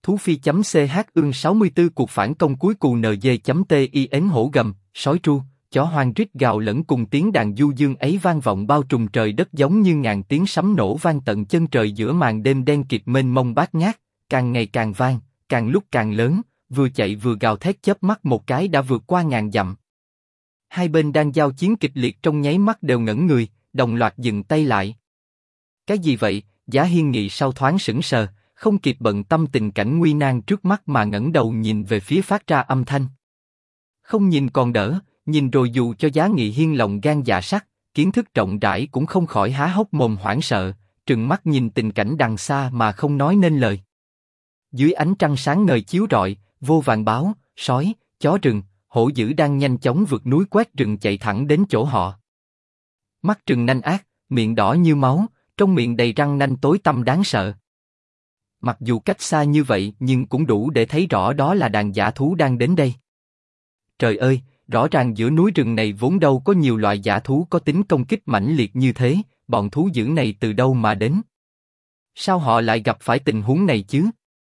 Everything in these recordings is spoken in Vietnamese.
Thú Phi.ch ương 64 cuộc phản công cuối cù NG.tin hổ gầm, sói tru, chó hoang rít gào lẫn cùng tiếng đàn du dương ấy vang vọng bao trùm trời đất giống như ngàn tiếng sấm nổ vang tận chân trời giữa màn đêm đen kịt mênh mông bát ngát, càng ngày càng vang, càng lúc càng lớn, vừa chạy vừa gào thét chớp mắt một cái đã vượt qua ngàn dặm. Hai bên đang giao chiến kịch liệt trong nháy mắt đều ngẩn người, đồng loạt dừng tay lại. Cái gì vậy? Giá Hiên Nghị sau thoáng sững sờ, không kịp bận tâm tình cảnh nguy nan trước mắt mà ngẩng đầu nhìn về phía phát ra âm thanh. Không nhìn còn đỡ, nhìn rồi dù cho Giá Nghị Hiên lòng gan dạ sắt, kiến thức rộng rãi cũng không khỏi há hốc mồm hoảng sợ, trừng mắt nhìn tình cảnh đằng xa mà không nói nên lời. Dưới ánh trăng sáng ngời chiếu rọi, vô vàn báo, sói, chó rừng, hổ dữ đang nhanh chóng vượt núi quét rừng chạy thẳng đến chỗ họ. Mắt trừng nanh ác, miệng đỏ như máu, trong miệng đầy răng nanh tối tăm đáng sợ. Mặc dù cách xa như vậy nhưng cũng đủ để thấy rõ đó là đàn dã thú đang đến đây. Trời ơi, rõ ràng giữa núi rừng này vốn đâu có nhiều loại dã thú có tính công kích mãnh liệt như thế, bọn thú dữ này từ đâu mà đến? Sao họ lại gặp phải tình huống này chứ?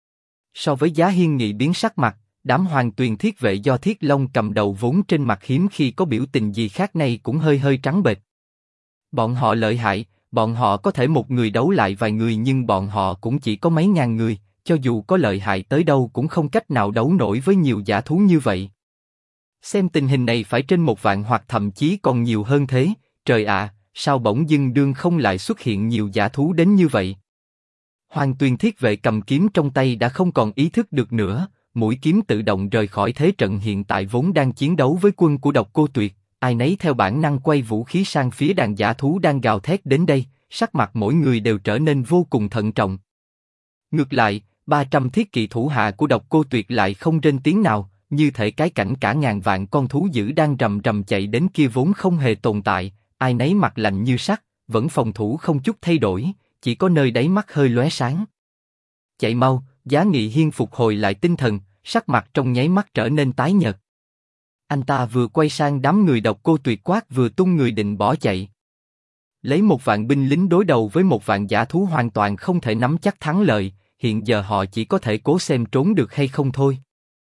So với Giá Hiên Nghị biến sắc mặt, đám Hoàng Tuyền Thiết Vệ do Thiết Long cầm đầu vốn trên mặt hiếm khi có biểu tình gì khác này cũng hơi hơi trắng bệch. Bọn họ lợi hại, bọn họ có thể một người đấu lại vài người nhưng bọn họ cũng chỉ có mấy ngàn người, cho dù có lợi hại tới đâu cũng không cách nào đấu nổi với nhiều dã thú như vậy. Xem tình hình này phải trên 1 vạn hoặc thậm chí còn nhiều hơn thế, trời ạ, sao bỗng dưng đương không lại xuất hiện nhiều dã thú đến như vậy? Hoàng Tuyền Thiết Vệ cầm kiếm trong tay đã không còn ý thức được nữa, mũi kiếm tự động rời khỏi thế trận hiện tại vốn đang chiến đấu với quân của Độc Cô Tuyệt, ai nấy theo bản năng quay vũ khí sang phía đàn dã thú đang gào thét đến đây, sắc mặt mỗi người đều trở nên vô cùng thận trọng. Ngược lại, 300 thiết kỵ thủ hạ của Độc Cô Tuyệt lại không rên tiếng nào, như thể cái cảnh cả ngàn vạn con thú dữ đang rầm rầm chạy đến kia vốn không hề tồn tại, ai nấy mặt lạnh như sắt, vẫn phòng thủ không chút thay đổi, chỉ có nơi đáy mắt hơi lóe sáng. Chạy mau! Giá Nghị Hiên phục hồi lại tinh thần, sắc mặt trong nháy mắt trở nên tái nhợt. Anh ta vừa quay sang đám người Độc Cô Tuyệt quát vừa tung người định bỏ chạy. Lấy 1 vạn binh lính đối đầu với 1 vạn dã thú hoàn toàn không thể nắm chắc thắng lợi, hiện giờ họ chỉ có thể cố xem trốn được hay không thôi.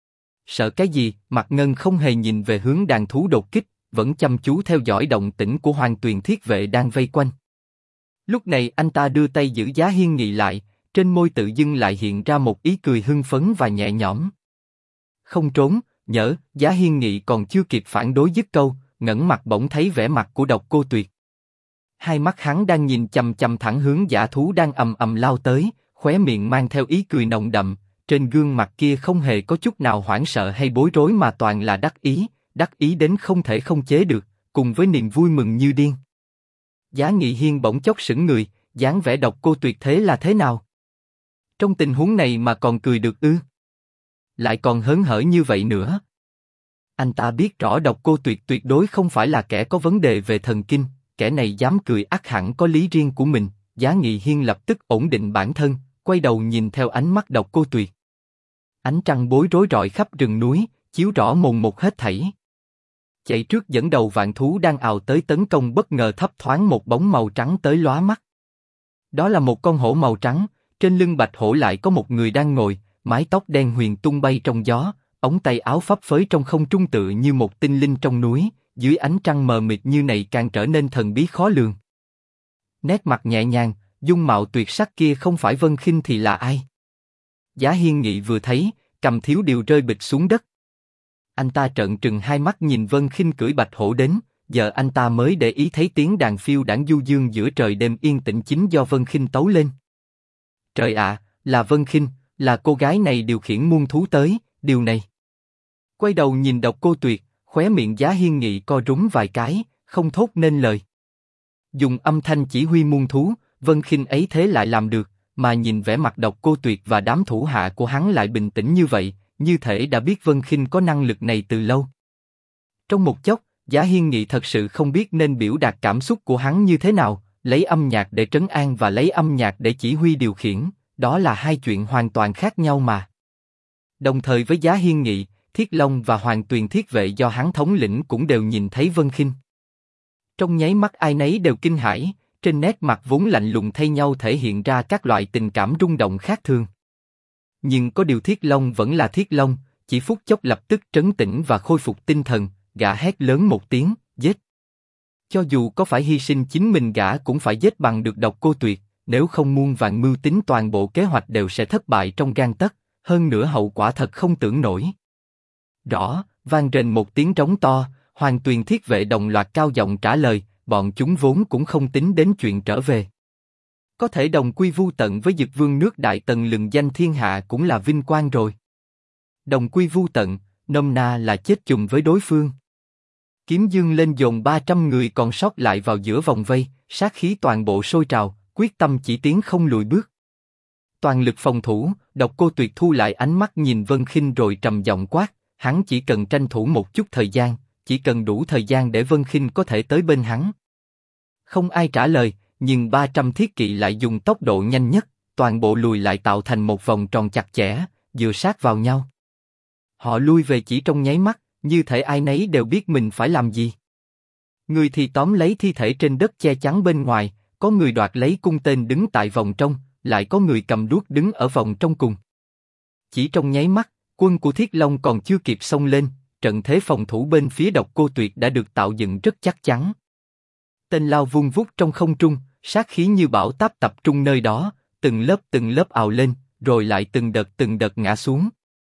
Sợ cái gì? Mạc Ngân không hề nhìn về hướng đàn thú đột kích, vẫn chăm chú theo dõi động tĩnh của Hoàng Tuyền Thiết Vệ đang vây quanh. Lúc này anh ta đưa tay giữ Giá Hiên Nghị lại, trên môi tự dưng lại hiện ra một ý cười hưng phấn và nhẹ nhõm. Không trốn, nhỡ. Giá Hiên Nghị còn chưa kịp phản đối dứt câu, ngẩng mặt bỗng thấy vẻ mặt của Độc Cô Tuyệt. Hai mắt hắn đang nhìn chằm chằm thẳng hướng dã thú đang ầm ầm lao tới, khóe miệng mang theo ý cười nồng đậm, trên gương mặt kia không hề có chút nào hoảng sợ hay bối rối mà toàn là đắc ý đến không thể không chế được, cùng với niềm vui mừng như điên. Giá Nghị Hiên bỗng chốc sững người, dáng vẻ Độc Cô Tuyệt thế là thế nào? Trong tình huống này mà còn cười được ư? Lại còn hớn hở như vậy nữa. Anh ta biết rõ Độc Cô Tuyệt tuyệt đối không phải là kẻ có vấn đề về thần kinh, kẻ này dám cười ắt hẳn có lý riêng của mình. Giá Nghị Hiên lập tức ổn định bản thân, quay đầu nhìn theo ánh mắt Độc Cô Tuyệt. Ánh trăng bối rối rọi khắp rừng núi, chiếu rõ mồn một hết thảy. Chạy trước dẫn đầu vạn thú đang ào tới tấn công bất ngờ thấp thoáng một bóng màu trắng tới lóa mắt. Đó là một con hổ màu trắng, trên lưng bạch hổ lại có một người đang ngồi, mái tóc đen huyền tung bay trong gió, ống tay áo phấp phới trong không trung tựa như một tinh linh trong núi, dưới ánh trăng mờ mịt như này càng trở nên thần bí khó lường. Nét mặt nhẹ nhàng, dung mạo tuyệt sắc kia không phải Vân Khinh thì là ai? Giá Hiên Nghị vừa thấy, cầm thiếu điều rơi bịch xuống đất. Anh ta trợn trừng hai mắt nhìn Vân Khinh cưỡi bạch hổ đến, giờ anh ta mới để ý thấy tiếng đàn phiêu đãng du dương giữa trời đêm yên tĩnh chính do Vân Khinh tấu lên. Trời ạ, là Vân Khinh, là cô gái này điều khiển muôn thú tới, điều này. Quay đầu nhìn Độc Cô Tuyệt, khóe miệng Giá Hiên Nghị co rúm vài cái, không thốt nên lời. Dùng âm thanh chỉ huy muôn thú, Vân Khinh ấy thế lại làm được, mà nhìn vẻ mặt Độc Cô Tuyệt và đám thủ hạ của hắn lại bình tĩnh như vậy, như thể đã biết Vân Khinh có năng lực này từ lâu. Trong một chốc, Giá Hiên Nghị thật sự không biết nên biểu đạt cảm xúc của hắn như thế nào, lấy âm nhạc để trấn an và lấy âm nhạc để chỉ huy điều khiển, đó là hai chuyện hoàn toàn khác nhau mà. Đồng thời với Giá Hiên Nghị, Thiết Long và Hoàng Tuyền Thiết Vệ do hắn thống lĩnh cũng đều nhìn thấy Vân Khinh. Trong nháy mắt ai nấy đều kinh hãi, trên nét mặt vốn lạnh lùng thay nhau thể hiện ra các loại tình cảm rung động khác thường. nhưng có điều Thiết Long vẫn là Thiết Long, chỉ phút chốc lập tức trấn tĩnh và khôi phục tinh thần, gã hét lớn một tiếng, giết. Cho dù có phải hy sinh chính mình gã cũng phải giết bằng được Độc Cô Tuyệt, nếu không muôn vàn mưu tính toàn bộ kế hoạch đều sẽ thất bại trong gang tấc, hơn nữa hậu quả thật không tưởng nổi. Rõ, vang rền một tiếng trống to, Hoàng Tuyền Thiết Vệ đồng loạt cao giọng trả lời, bọn chúng vốn cũng không tính đến chuyện trở về. Có thể đồng quy vu tận với Dực Vương nước Đại Tần lừng danh thiên hạ cũng là vinh quang rồi. Đồng quy vu tận, nôm na là chết chung với đối phương. Kiếm dương lên dồn 300 người còn sót lại vào giữa vòng vây, sát khí toàn bộ sôi trào, quyết tâm chỉ tiến không lùi bước. Toàn lực phòng thủ, Độc Cô Tuyệt thu lại ánh mắt nhìn Vân Khinh rồi trầm giọng quát, hắn chỉ cần tranh thủ một chút thời gian, chỉ cần đủ thời gian để Vân Khinh có thể tới bên hắn. Không ai trả lời, nhưng 300 thiết kỵ lại dùng tốc độ nhanh nhất, toàn bộ lùi lại tạo thành một vòng tròn chặt chẽ, dựa sát vào nhau. Họ lui về chỉ trong nháy mắt, như thể ai nấy đều biết mình phải làm gì. Người thì tóm lấy thi thể trên đất che chắn bên ngoài, có người đoạt lấy cung tên đứng tại vòng trong, lại có người cầm đuốc đứng ở vòng trong cùng. Chỉ trong nháy mắt, quân của Thiết Long còn chưa kịp xông lên, trận thế phòng thủ bên phía Độc Cô Tuyệt đã được tạo dựng rất chắc chắn. Tên lao vung vút trong không trung, sát khí như bão táp tập trung nơi đó, từng lớp ào lên, rồi lại từng đợt ngã xuống.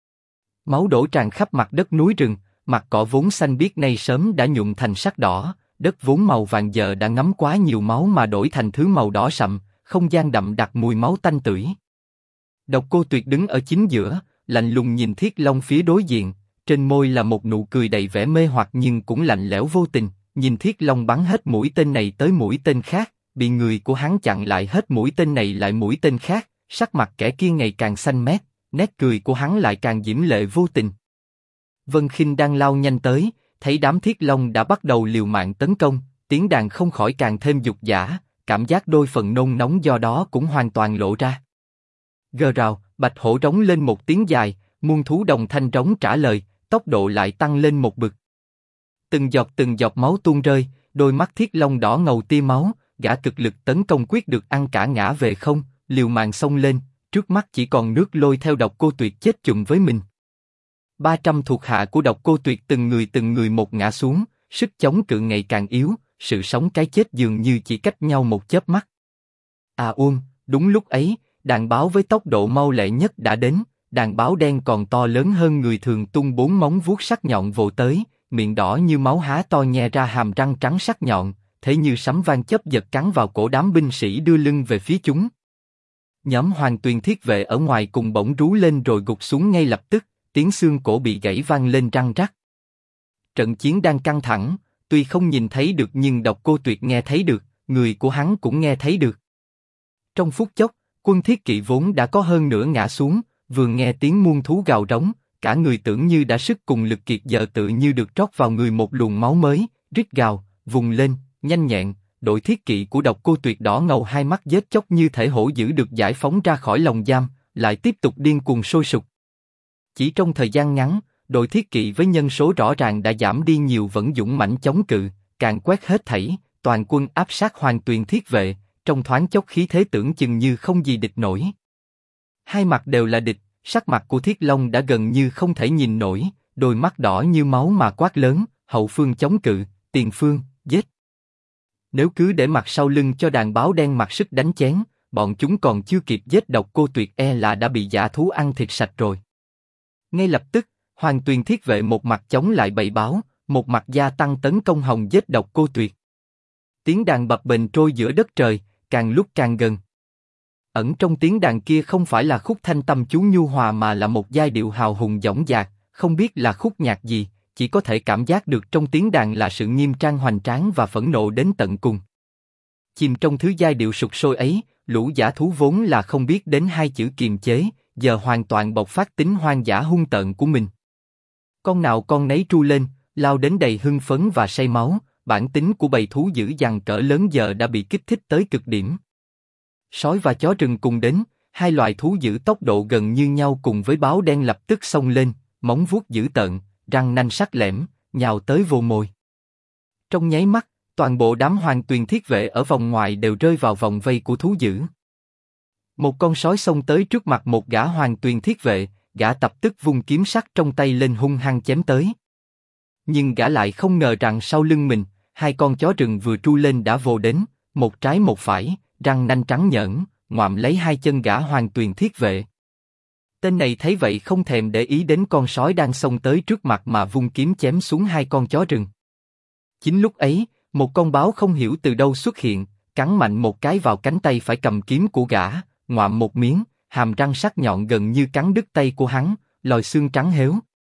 Máu đổ tràn khắp mặt đất núi rừng, mặt cỏ vốn xanh biếc nay sớm đã nhuộm thành sắc đỏ, đất vốn màu vàng giờ đã ngấm quá nhiều máu mà đổi thành thứ màu đỏ sậm, không gian đậm đặc mùi máu tanh tưởi. Độc Cô Tuyệt đứng ở chính giữa, lạnh lùng nhìn Thiết Long phía đối diện, trên môi là một nụ cười đầy vẻ mê hoặc nhưng cũng lạnh lẽo vô tình. Nhìn Thiết Long bắn hết mũi tên này tới mũi tên khác, bị người của hắn chặn lại hết mũi tên này lại mũi tên khác, sắc mặt kẻ kia ngày càng xanh mét, nét cười của hắn lại càng diễm lệ vô tình. Vân Khinh đang lao nhanh tới, thấy đám Thiết Long đã bắt đầu liều mạng tấn công, tiếng đàn không khỏi càng thêm dục dã, cảm giác đôi phần nôn nóng do đó cũng hoàn toàn lộ ra. Gờ rào, bạch hổ rống lên một tiếng dài, muôn thú đồng thanh rống trả lời, tốc độ lại tăng lên một bậc. Từng giọt máu tuôn rơi, đôi mắt Thiết Long đỏ ngầu tia máu, gã cực lực tấn công quyết được ăn cả ngã về không, liều mạng xông lên, trước mắt chỉ còn nước lôi theo Độc Cô Tuyệt chết chung với mình. 300 thuộc hạ của Độc Cô Tuyệt từng người một ngã xuống, sức chống cự ngày càng yếu, sự sống cái chết dường như chỉ cách nhau một chớp mắt. Đúng lúc ấy, đàn báo với tốc độ mau lẹ nhất đã đến, đàn báo đen còn to lớn hơn người thường tung 4 móng vuốt sắc nhọn vồ tới, miệng đỏ như máu há to nhe ra hàm răng trắng sắc nhọn, thế như sấm vang chớp giật cắn vào cổ đám binh sĩ đưa lưng về phía chúng. Nhóm Hoàng Tuyền Thiết Vệ ở ngoài cùng bỗng rú lên rồi gục xuống ngay lập tức, tiếng xương cổ bị gãy vang lên răng rắc. Trận chiến đang căng thẳng, tuy không nhìn thấy được nhưng Độc Cô Tuyệt nghe thấy được, người của hắn cũng nghe thấy được. Trong phút chốc, quân thiết kỵ vốn đã có hơn nửa ngã xuống, vừa nghe tiếng muôn thú gào rống, cả người tưởng như đã sức cùng lực kiệt giờ tự như được trót vào người một luồng máu mới, rít gào, vùng lên, nhanh nhẹn, đội thiết kỵ của Độc Cô Tuyệt đỏ ngầu hai mắt giết chóc như thể hổ dữ được giải phóng ra khỏi lồng giam, lại tiếp tục điên cuồng sôi sục. Chỉ trong thời gian ngắn, đội thiết kỵ với nhân số rõ ràng đã giảm đi nhiều vẫn dũng mãnh chống cự, càng quét hết thảy, toàn quân áp sát Hoàng Tuyền Thiết Vệ, trong thoáng chốc khí thế tưởng chừng như không gì địch nổi. Hai mặt đều là địch, sắc mặt của Thiết Long đã gần như không thể nhìn nổi, đôi mắt đỏ như máu mà quát lớn, hậu phương chống cự, tiền phương, giết. Nếu cứ để mặt sau lưng cho đàn báo đen mặc sức đánh chén, bọn chúng còn chưa kịp giết Độc Cô Tuyệt là đã bị dã thú ăn thịt sạch rồi. Ngay lập tức, Hoàng Tuyền Thiết Vệ một mặt chống lại bầy báo, một mặt gia tăng tấn công hòng giết Độc Cô Tuyệt. Tiếng đàn bập bềnh trôi giữa đất trời, càng lúc càng gần. Ẩn trong tiếng đàn kia không phải là khúc thanh tâm chú nhu hòa mà là một giai điệu hào hùng dõng dạc, không biết là khúc nhạc gì, chỉ có thể cảm giác được trong tiếng đàn là sự nghiêm trang hoành tráng và phẫn nộ đến tận cùng. Chìm trong thứ giai điệu sục sôi ấy, lũ dã thú vốn là không biết đến hai chữ kiềm chế, giờ hoàn toàn bộc phát tính hoang dã hung tợn của mình. Con nào con nấy tru lên, lao đến đầy hưng phấn và say máu, bản tính của bầy thú dữ dằn cỡ lớn giờ đã bị kích thích tới cực điểm. Sói và chó rừng cùng đến, hai loài thú dữ tốc độ gần như nhau cùng với báo đen lập tức xông lên, móng vuốt dữ tợn, răng nanh sắc lẻm, nhào tới vồ mồi. Trong nháy mắt, toàn bộ đám Hoàng Tuyền Thiết Vệ ở vòng ngoài đều rơi vào vòng vây của thú dữ. Một con sói xông tới trước mặt một gã hoàng tuyền thiết vệ, gã tập tức vung kiếm sắt trong tay lên hung hăng chém tới. Nhưng gã lại không ngờ rằng sau lưng mình, hai con chó rừng vừa tru lên đã vồ đến, một trái một phải, răng nanh trắng nhởn, ngoạm lấy hai chân gã hoàng tuyền thiết vệ. Tên này thấy vậy không thèm để ý đến con sói đang xông tới trước mặt mà vung kiếm chém xuống hai con chó rừng. Chính lúc ấy, một con báo không hiểu từ đâu xuất hiện, cắn mạnh một cái vào cánh tay phải cầm kiếm của gã, ngoạm một miếng, hàm răng sắc nhọn gần như cắn đứt tay của hắn, lòi xương trắng héo.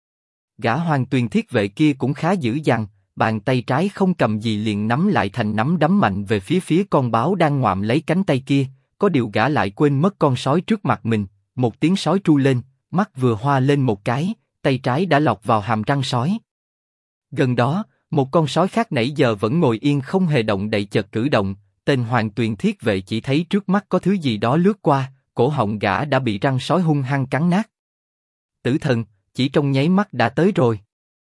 Gã hoàng tuyền thiết vệ kia cũng khá dữ dằn, bàn tay trái không cầm gì liền nắm lại thành nắm đấm mạnh về phía con báo đang ngoạm lấy cánh tay kia. Có điều gã lại quên mất con sói trước mặt mình. Một tiếng sói tru lên, mắt vừa hoa lên một cái, tay trái đã lọt vào hàm răng sói. Gần đó, một con sói khác nãy giờ vẫn ngồi yên không hề động đậy chợt cử động. Tên hoàng tuyền thiết vệ chỉ thấy trước mắt có thứ gì đó lướt qua, cổ họng gã đã bị răng sói hung hăng cắn nát. Tử thần, chỉ trong nháy mắt đã tới rồi.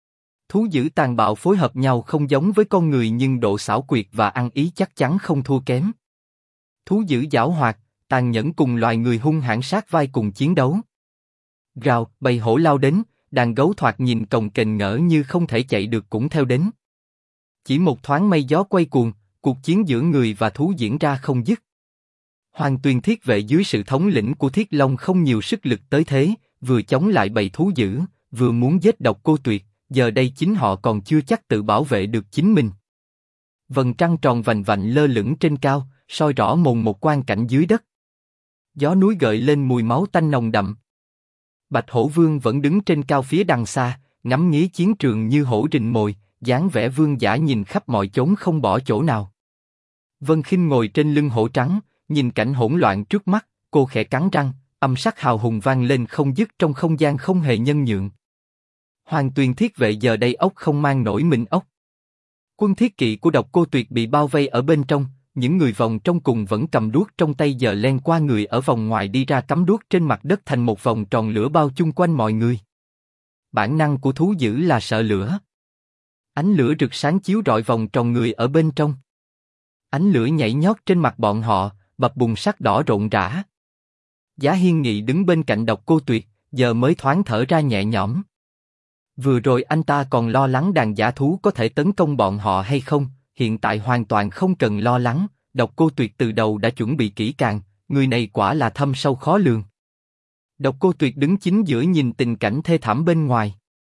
Thú dữ tàn bạo phối hợp nhau không giống với con người nhưng độ xảo quyệt và ăn ý chắc chắn không thua kém. Thú dữ giảo hoạt, tàn nhẫn cùng loài người hung hãn sát vai cùng chiến đấu. Gào, bầy hổ lao đến, đàn gấu thoạt nhìn cồng kềnh ngỡ như không thể chạy được cũng theo đến. Chỉ một thoáng mây gió quay cuồng, cuộc chiến giữa người và thú diễn ra không dứt. Hoàng tuyền thiết vệ dưới sự thống lĩnh của Thiết Long không nhiều sức lực tới thế, vừa chống lại bầy thú dữ, vừa muốn giết Độc Cô Tuyệt, giờ đây chính họ còn chưa chắc tự bảo vệ được chính mình. Vầng trăng tròn vành vạnh lơ lửng trên cao, soi rõ mồn một quang cảnh dưới đất. Gió núi gợi lên mùi máu tanh nồng đậm. Bạch Hổ Vương vẫn đứng trên cao phía đằng xa, ngắm nghía chiến trường như hổ rình mồi, dáng vẻ vương giả nhìn khắp mọi chốn không bỏ chỗ nào. Vân Khinh ngồi trên lưng hổ trắng, nhìn cảnh hỗn loạn trước mắt, cô khẽ cắn răng, âm sắc hào hùng vang lên không dứt trong không gian không hề nhân nhượng. Hoàng tuyền thiết vệ giờ đây ốc không mang nổi mình ốc. Quân thiết kỵ của Độc Cô Tuyệt bị bao vây ở bên trong, những người vòng trong cùng vẫn cầm đuốc trong tay giờ len qua người ở vòng ngoài đi ra cắm đuốc trên mặt đất thành một vòng tròn lửa bao chung quanh mọi người. Bản năng của thú dữ là sợ lửa. Ánh lửa rực sáng chiếu rọi vòng tròn người ở bên trong. Ánh lửa nhảy nhót trên mặt bọn họ, bập bùng sắc đỏ rộn rã. Giá Hiên Nghị đứng bên cạnh Độc Cô Tuyệt, giờ mới thoáng thở ra nhẹ nhõm. Vừa rồi anh ta còn lo lắng đàn dã thú có thể tấn công bọn họ hay không, hiện tại hoàn toàn không cần lo lắng, Độc Cô Tuyệt từ đầu đã chuẩn bị kỹ càng, người này quả là thâm sâu khó lường. Độc Cô Tuyệt đứng chính giữa nhìn tình cảnh thê thảm bên ngoài.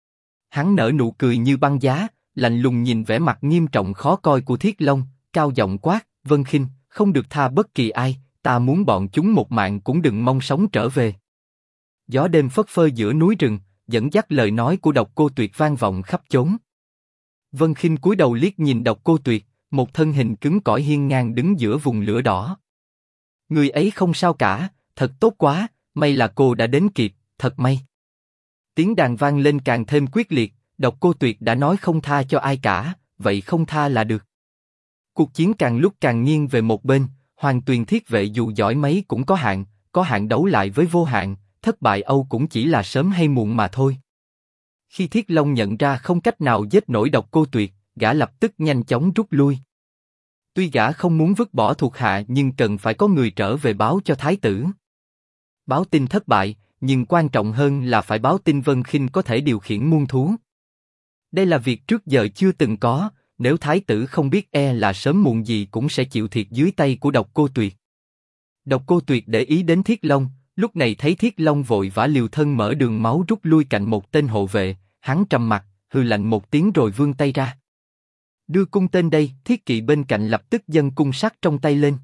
Hắn nở nụ cười như băng giá, lạnh lùng nhìn vẻ mặt nghiêm trọng khó coi của Thiết Long, cao giọng quát, Vân Khinh, không được tha bất kỳ ai, ta muốn bọn chúng một mạng cũng đừng mong sống trở về. Gió đêm phất phơ giữa núi rừng, dẫn dắt lời nói của Độc Cô Tuyệt vang vọng khắp chốn. Vân Khinh cúi đầu liếc nhìn Độc Cô Tuyệt, một thân hình cứng cỏi hiên ngang đứng giữa vùng lửa đỏ. Người ấy không sao cả, thật tốt quá, may là cô đã đến kịp, thật may. Tiếng đàn vang lên càng thêm quyết liệt, Độc Cô Tuyệt đã nói không tha cho ai cả, vậy không tha là được. Cuộc chiến càng lúc càng nghiêng về một bên, Hoàng tuyền thiết vệ dù giỏi mấy cũng có hạn đấu lại với vô hạn, thất bại âu cũng chỉ là sớm hay muộn mà thôi. Khi Thiết Long nhận ra không cách nào giết nổi Độc Cô Tuyệt, gã lập tức nhanh chóng rút lui. Tuy gã không muốn vứt bỏ thuộc hạ nhưng cần phải có người trở về báo cho thái tử. Báo tin thất bại, nhưng quan trọng hơn là phải báo tin Vân Khinh có thể điều khiển muôn thú. Đây là việc trước giờ chưa từng có, nếu thái tử không biết e là sớm muộn gì cũng sẽ chịu thiệt dưới tay của Độc Cô Tuyệt. Độc Cô Tuyệt để ý đến Thiết Long, lúc này thấy Thiết Long vội vã liều thân mở đường máu rút lui cạnh một tên hộ vệ, hắn trầm mặt, hừ lạnh một tiếng rồi vươn tay ra. Đưa cung tên đây, thiết kỵ bên cạnh lập tức giơ cung sắt trong tay lên.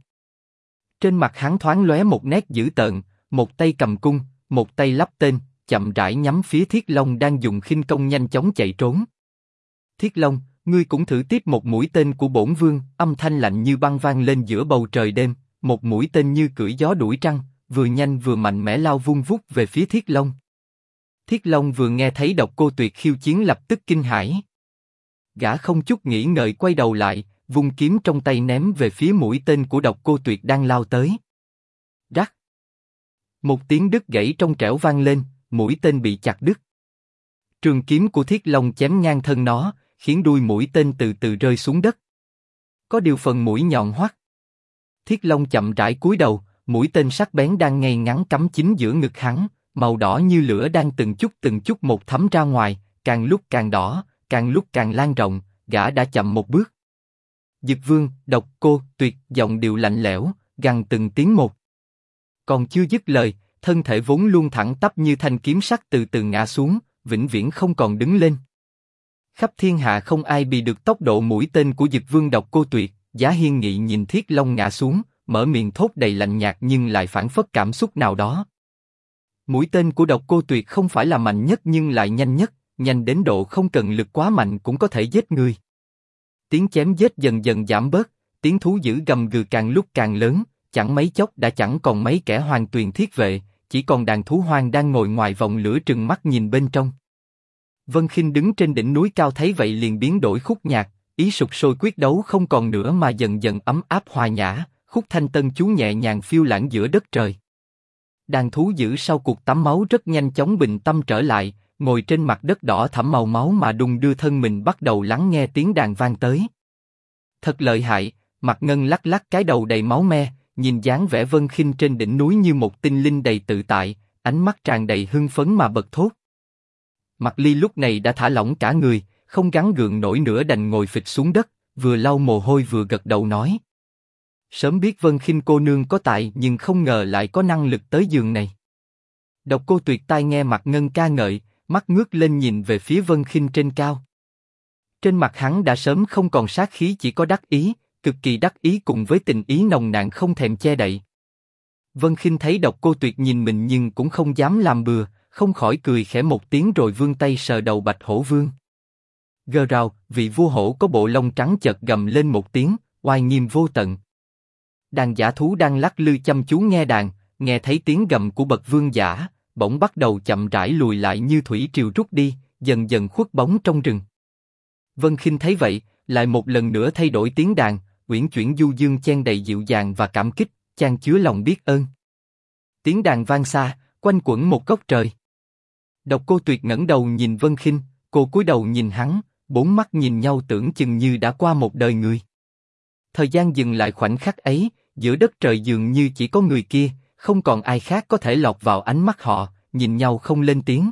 Trên mặt hắn thoáng lóe một nét dữ tợn, một tay cầm cung, một tay lắp tên, chậm rãi nhắm phía Thiết Long đang dùng khinh công nhanh chóng chạy trốn. Thiết Long, ngươi cũng thử tiếp một mũi tên của bổn vương, âm thanh lạnh như băng vang lên giữa bầu trời đêm, một mũi tên như cưỡi gió đuổi trăng, vừa nhanh vừa mạnh mẽ lao vung vút về phía Thiết Long. Thiết Long vừa nghe thấy Độc Cô Tuyệt khiêu chiến lập tức kinh hãi. Gã không chút nghĩ ngợi quay đầu lại, vung kiếm trong tay ném về phía mũi tên của Độc Cô Tuyệt đang lao tới. Rắc. Một tiếng đứt gãy trong trẻo vang lên, mũi tên bị chặt đứt. Trường kiếm của Thiết Long chém ngang thân nó, khiến đuôi mũi tên từ từ rơi xuống đất. Có điều phần mũi nhọn hoắt. Thiết Long chậm rãi cúi đầu, mũi tên sắc bén đang ngay ngắn cắm chính giữa ngực hắn, màu đỏ như lửa đang từng chút một thấm ra ngoài, càng lúc càng đỏ, càng lúc càng lan rộng, gã đã chậm một bước. Dực Vương, Độc Cô Tuyệt, giọng điệu lạnh lẽo, gằn từng tiếng một. Còn chưa dứt lời, thân thể vốn luôn thẳng tắp như thanh kiếm sắc từ từ ngã xuống, vĩnh viễn không còn đứng lên. Khắp thiên hạ không ai bị được tốc độ mũi tên của Dực Vương Độc Cô Tuyệt. Giá Hiên Nghị nhìn Thiết Long ngã xuống, mở miệng thốt đầy lạnh nhạt nhưng lại phảng phất cảm xúc nào đó. Mũi tên của Độc Cô Tuyệt không phải là mạnh nhất nhưng lại nhanh nhất, nhanh đến độ không cần lực quá mạnh cũng có thể giết người. Tiếng chém giết dần dần giảm bớt, tiếng thú dữ gầm gừ càng lúc càng lớn, chẳng mấy chốc đã chẳng còn mấy kẻ hoàng tuyền thiết vệ, chỉ còn đàn thú hoang đang ngồi ngoài vòng lửa trừng mắt nhìn bên trong. Vân Khinh đứng trên đỉnh núi cao thấy vậy liền biến đổi khúc nhạc, ý sục sôi quyết đấu không còn nữa mà dần dần ấm áp hòa nhã, khúc thanh tân chú nhẹ nhàng phiêu lãng giữa đất trời. Đàn thú dữ sau cuộc tắm máu rất nhanh chóng bình tâm trở lại, ngồi trên mặt đất đỏ thẫm màu máu mà đung đưa thân mình bắt đầu lắng nghe tiếng đàn vang tới. Thật lợi hại, Mạc Ngân lắc lắc cái đầu đầy máu me, nhìn dáng vẻ Vân Khinh trên đỉnh núi như một tinh linh đầy tự tại, ánh mắt tràn đầy hưng phấn mà bật thốt. Mạc Ly lúc này đã thả lỏng cả người, không gắng gượng nổi nữa đành ngồi phịch xuống đất, vừa lau mồ hôi vừa gật đầu nói. Sớm biết Vân Khinh cô nương có tài nhưng không ngờ lại có năng lực tới giường này. Độc Cô Tuyệt tai nghe Mạc Ngân ca ngợi, mắt ngước lên nhìn về phía Vân Khinh trên cao. Trên mặt hắn đã sớm không còn sát khí chỉ có đắc ý, cực kỳ đắc ý cùng với tình ý nồng nàn không thèm che đậy. Vân Khinh thấy Độc Cô Tuyệt nhìn mình nhưng cũng không dám làm bừa, không khỏi cười khẽ một tiếng rồi vươn tay sờ đầu Bạch Hổ Vương. Gờ rào, vị vua hổ có bộ lông trắng chợt gầm lên một tiếng, oai nghiêm vô tận. Đàn giả thú đang lắc lư chăm chú nghe đàn, nghe thấy tiếng gầm của bậc vương giả, bỗng bắt đầu chậm rãi lùi lại như thủy triều rút đi, dần dần khuất bóng trong rừng. Vân Khinh thấy vậy, lại một lần nữa thay đổi tiếng đàn, uyển chuyển du dương chen đầy dịu dàng và cảm kích, chan chứa lòng biết ơn. Tiếng đàn vang xa, quanh quẩn một góc trời. Độc Cô Tuyệt ngẩng đầu nhìn Vân Khinh, cô cúi đầu nhìn hắn, bốn mắt nhìn nhau tưởng chừng như đã qua một đời người. Thời gian dừng lại khoảnh khắc ấy, giữa đất trời dường như chỉ có người kia, không còn ai khác có thể lọt vào ánh mắt họ, nhìn nhau không lên tiếng.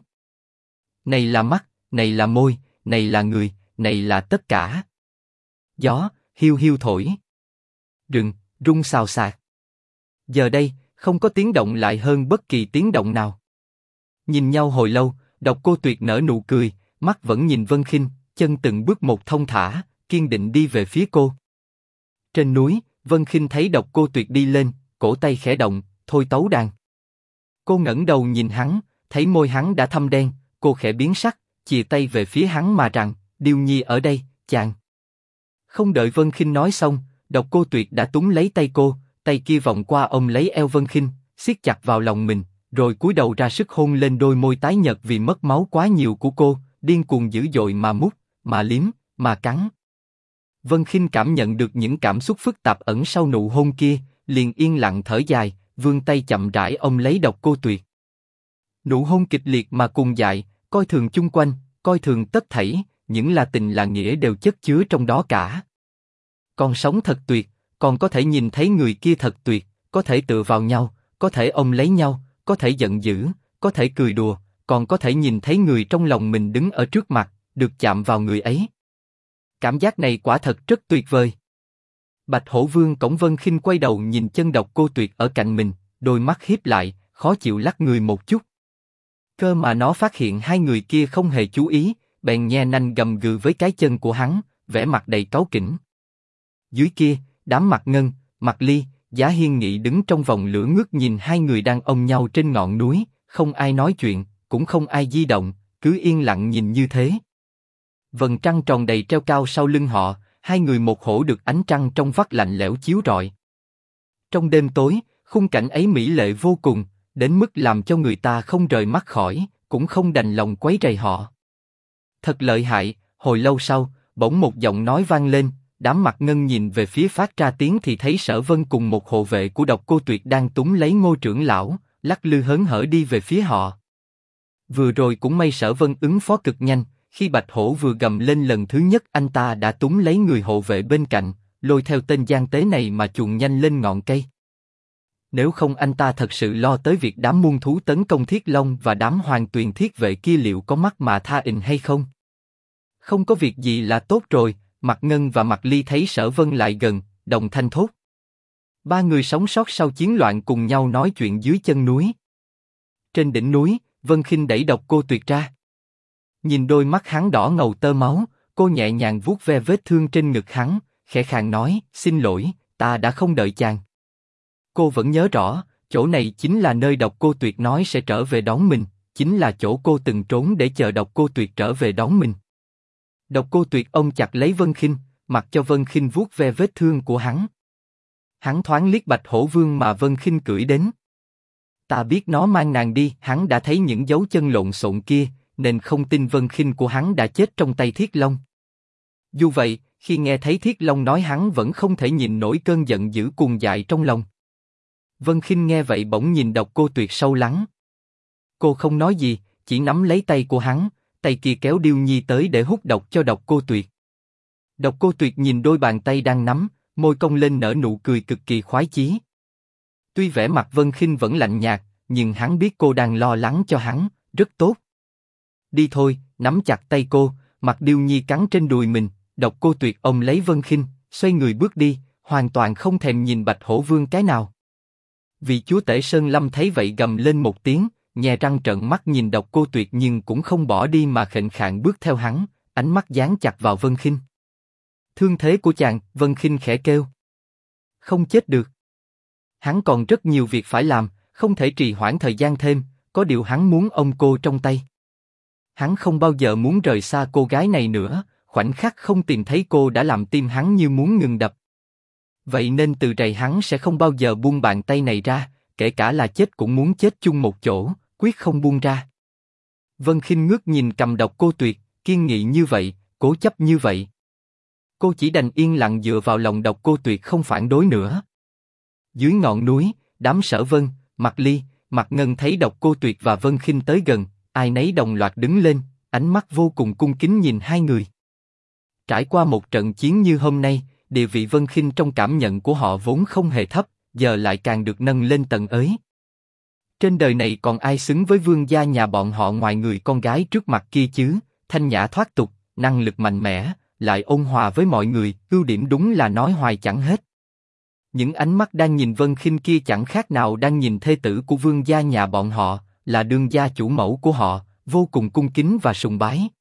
Này là mắt, này là môi, này là người, này là tất cả. Gió, hiu hiu thổi. Rừng, rung xào xạc. Giờ đây, không có tiếng động lại hơn bất kỳ tiếng động nào. Nhìn nhau hồi lâu, Độc Cô Tuyệt nở nụ cười, mắt vẫn nhìn Vân Khinh, chân từng bước một thông thả, kiên định đi về phía cô. Trên núi, Vân Khinh thấy Độc Cô Tuyệt đi lên, cổ tay khẽ động, thôi tấu đàn. Cô ngẩng đầu nhìn hắn, thấy môi hắn đã thâm đen, cô khẽ biến sắc, chìa tay về phía hắn mà rằng, Điêu Nhi ở đây, chàng. Không đợi Vân Khinh nói xong, Độc Cô Tuyệt đã túm lấy tay cô, tay kia vòng qua ôm lấy eo Vân Khinh, siết chặt vào lòng mình, rồi cúi đầu ra sức hôn lên đôi môi tái nhợt vì mất máu quá nhiều của cô, điên cuồng dữ dội mà mút, mà liếm, mà cắn. Vân Khinh cảm nhận được những cảm xúc phức tạp ẩn sau nụ hôn kia, liền yên lặng thở dài, vươn tay chậm rãi ôm lấy Độc Cô Tuyệt. Nụ hôn kịch liệt mà cuồng dại, coi thường chung quanh, coi thường tất thảy, những là tình là nghĩa đều chất chứa trong đó cả. Còn sống thật tuyệt, còn có thể nhìn thấy người kia thật tuyệt, có thể tựa vào nhau, có thể ôm lấy nhau, có thể giận dữ, có thể cười đùa, còn có thể nhìn thấy người trong lòng mình đứng ở trước mặt, được chạm vào người ấy. Cảm giác này quả thật rất tuyệt vời. Bạch Hổ Vương Cổng Vân Khinh quay đầu nhìn chân Độc Cô Tuyệt ở cạnh mình, đôi mắt híp lại, khó chịu lắc người một chút. Cơ mà nó phát hiện hai người kia không hề chú ý, bèn nhe nanh gầm gừ với cái chân của hắn, vẻ mặt đầy cáu kỉnh. Dưới kia, đám Mạc Ngân, Mạc Ly, Giá Hiên Nghị đứng trong vòng lửa ngước nhìn hai người đang ôm nhau trên ngọn núi, không ai nói chuyện, cũng không ai di động, cứ yên lặng nhìn như thế. Vầng trăng tròn đầy treo cao sau lưng họ, hai người một hổ được ánh trăng trong vắt lạnh lẽo chiếu rọi. Trong đêm tối, khung cảnh ấy mỹ lệ vô cùng, đến mức làm cho người ta không rời mắt khỏi, cũng không đành lòng quấy rầy họ. Thật lợi hại. Hồi lâu sau, bỗng một giọng nói vang lên, đám Mạc Ngân nhìn về phía phát ra tiếng thì thấy Sở Vân cùng một hộ vệ của Độc Cô Tuyệt đang túm lấy Ngô trưởng lão, lắc lư hớn hở đi về phía họ. Vừa rồi cũng may Sở Vân ứng phó cực nhanh, khi Bạch Hổ vừa gầm lên lần thứ nhất anh ta đã túm lấy người hộ vệ bên cạnh, lôi theo tên gian tế này mà chuồn nhanh lên ngọn cây. Nếu không anh ta thật sự lo tới việc đám muôn thú tấn công Thiết Long và đám hoàng tuyền thiết vệ kia liệu có mắt mà tha ình hay không? Không có việc gì là tốt rồi. Mạc Ngân và Mạc Ly thấy Sở Vân lại gần, đồng thanh thốt. Ba người sống sót sau chiến loạn cùng nhau nói chuyện dưới chân núi. Trên đỉnh núi, Vân Khinh đẩy Độc Cô Tuyệt ra. Nhìn đôi mắt hắn đỏ ngầu tơ máu, cô nhẹ nhàng vuốt ve vết thương trên ngực hắn, khẽ khàng nói, xin lỗi, ta đã không đợi chàng. Cô vẫn nhớ rõ, chỗ này chính là nơi Độc Cô Tuyệt nói sẽ trở về đón mình, chính là chỗ cô từng trốn để chờ Độc Cô Tuyệt trở về đón mình. Độc Cô Tuyệt ôm chặt lấy Vân Khinh, mặc cho Vân Khinh vuốt ve vết thương của hắn. Hắn thoáng liếc Bạch Hổ Vương mà Vân Khinh cưỡi đến. Ta biết nó mang nàng đi, hắn đã thấy những dấu chân lộn xộn kia, nên không tin Vân Khinh của hắn đã chết trong tay Thiết Long. Dù vậy, khi nghe thấy Thiết Long nói hắn vẫn không thể nhịn nổi cơn giận dữ cuồng dại trong lòng. Vân Khinh nghe vậy bỗng nhìn Độc Cô Tuyệt sâu lắng. Cô không nói gì, chỉ nắm lấy tay của hắn, tay kia kéo Điêu Nhi tới để hút độc cho Độc Cô Tuyệt. Độc Cô Tuyệt nhìn đôi bàn tay đang nắm, môi cong lên nở nụ cười cực kỳ khoái chí. Tuy vẻ mặt Vân Khinh vẫn lạnh nhạt, nhưng hắn biết cô đang lo lắng cho hắn, rất tốt. Đi thôi, nắm chặt tay cô, mặt Điêu Nhi cắn trên đùi mình, Độc Cô Tuyệt ôm lấy Vân Khinh, xoay người bước đi, hoàn toàn không thèm nhìn Bạch Hổ Vương cái nào. Vị chúa tể Sơn Lâm thấy vậy gầm lên một tiếng, nhè răng trợn mắt nhìn Độc Cô Tuyệt nhưng cũng không bỏ đi mà khệnh khạng bước theo hắn, ánh mắt dán chặt vào Vân Khinh. Thương thế của chàng, Vân Khinh khẽ kêu. Không chết được. Hắn còn rất nhiều việc phải làm, không thể trì hoãn thời gian thêm, có điều hắn muốn ôm cô trong tay. Hắn không bao giờ muốn rời xa cô gái này nữa, khoảnh khắc không tìm thấy cô đã làm tim hắn như muốn ngừng đập. Vậy nên từ rày hắn sẽ không bao giờ buông bàn tay này ra, kể cả là chết cũng muốn chết chung một chỗ, quyết không buông ra. Vân Khinh ngước nhìn cầm Độc Cô Tuyệt, kiên nghị như vậy, cố chấp như vậy. Cô chỉ đành yên lặng dựa vào lòng Độc Cô Tuyệt không phản đối nữa. Dưới ngọn núi, đám Sở Vân, Mạc Ly, Mạc Ngân thấy Độc Cô Tuyệt và Vân Khinh tới gần, ai nấy đồng loạt đứng lên, ánh mắt vô cùng cung kính nhìn hai người. Trải qua một trận chiến như hôm nay, địa vị Vân Khinh trong cảm nhận của họ vốn không hề thấp, giờ lại càng được nâng lên tận ấy. Trên đời này còn ai xứng với vương gia nhà bọn họ ngoài người con gái trước mặt kia chứ? Thanh nhã thoát tục, năng lực mạnh mẽ, lại ôn hòa với mọi người, ưu điểm đúng là nói hoài chẳng hết. Những ánh mắt đang nhìn Vân Khinh kia chẳng khác nào đang nhìn thê tử của vương gia nhà bọn họ, là đương gia chủ mẫu của họ, vô cùng cung kính và sùng bái.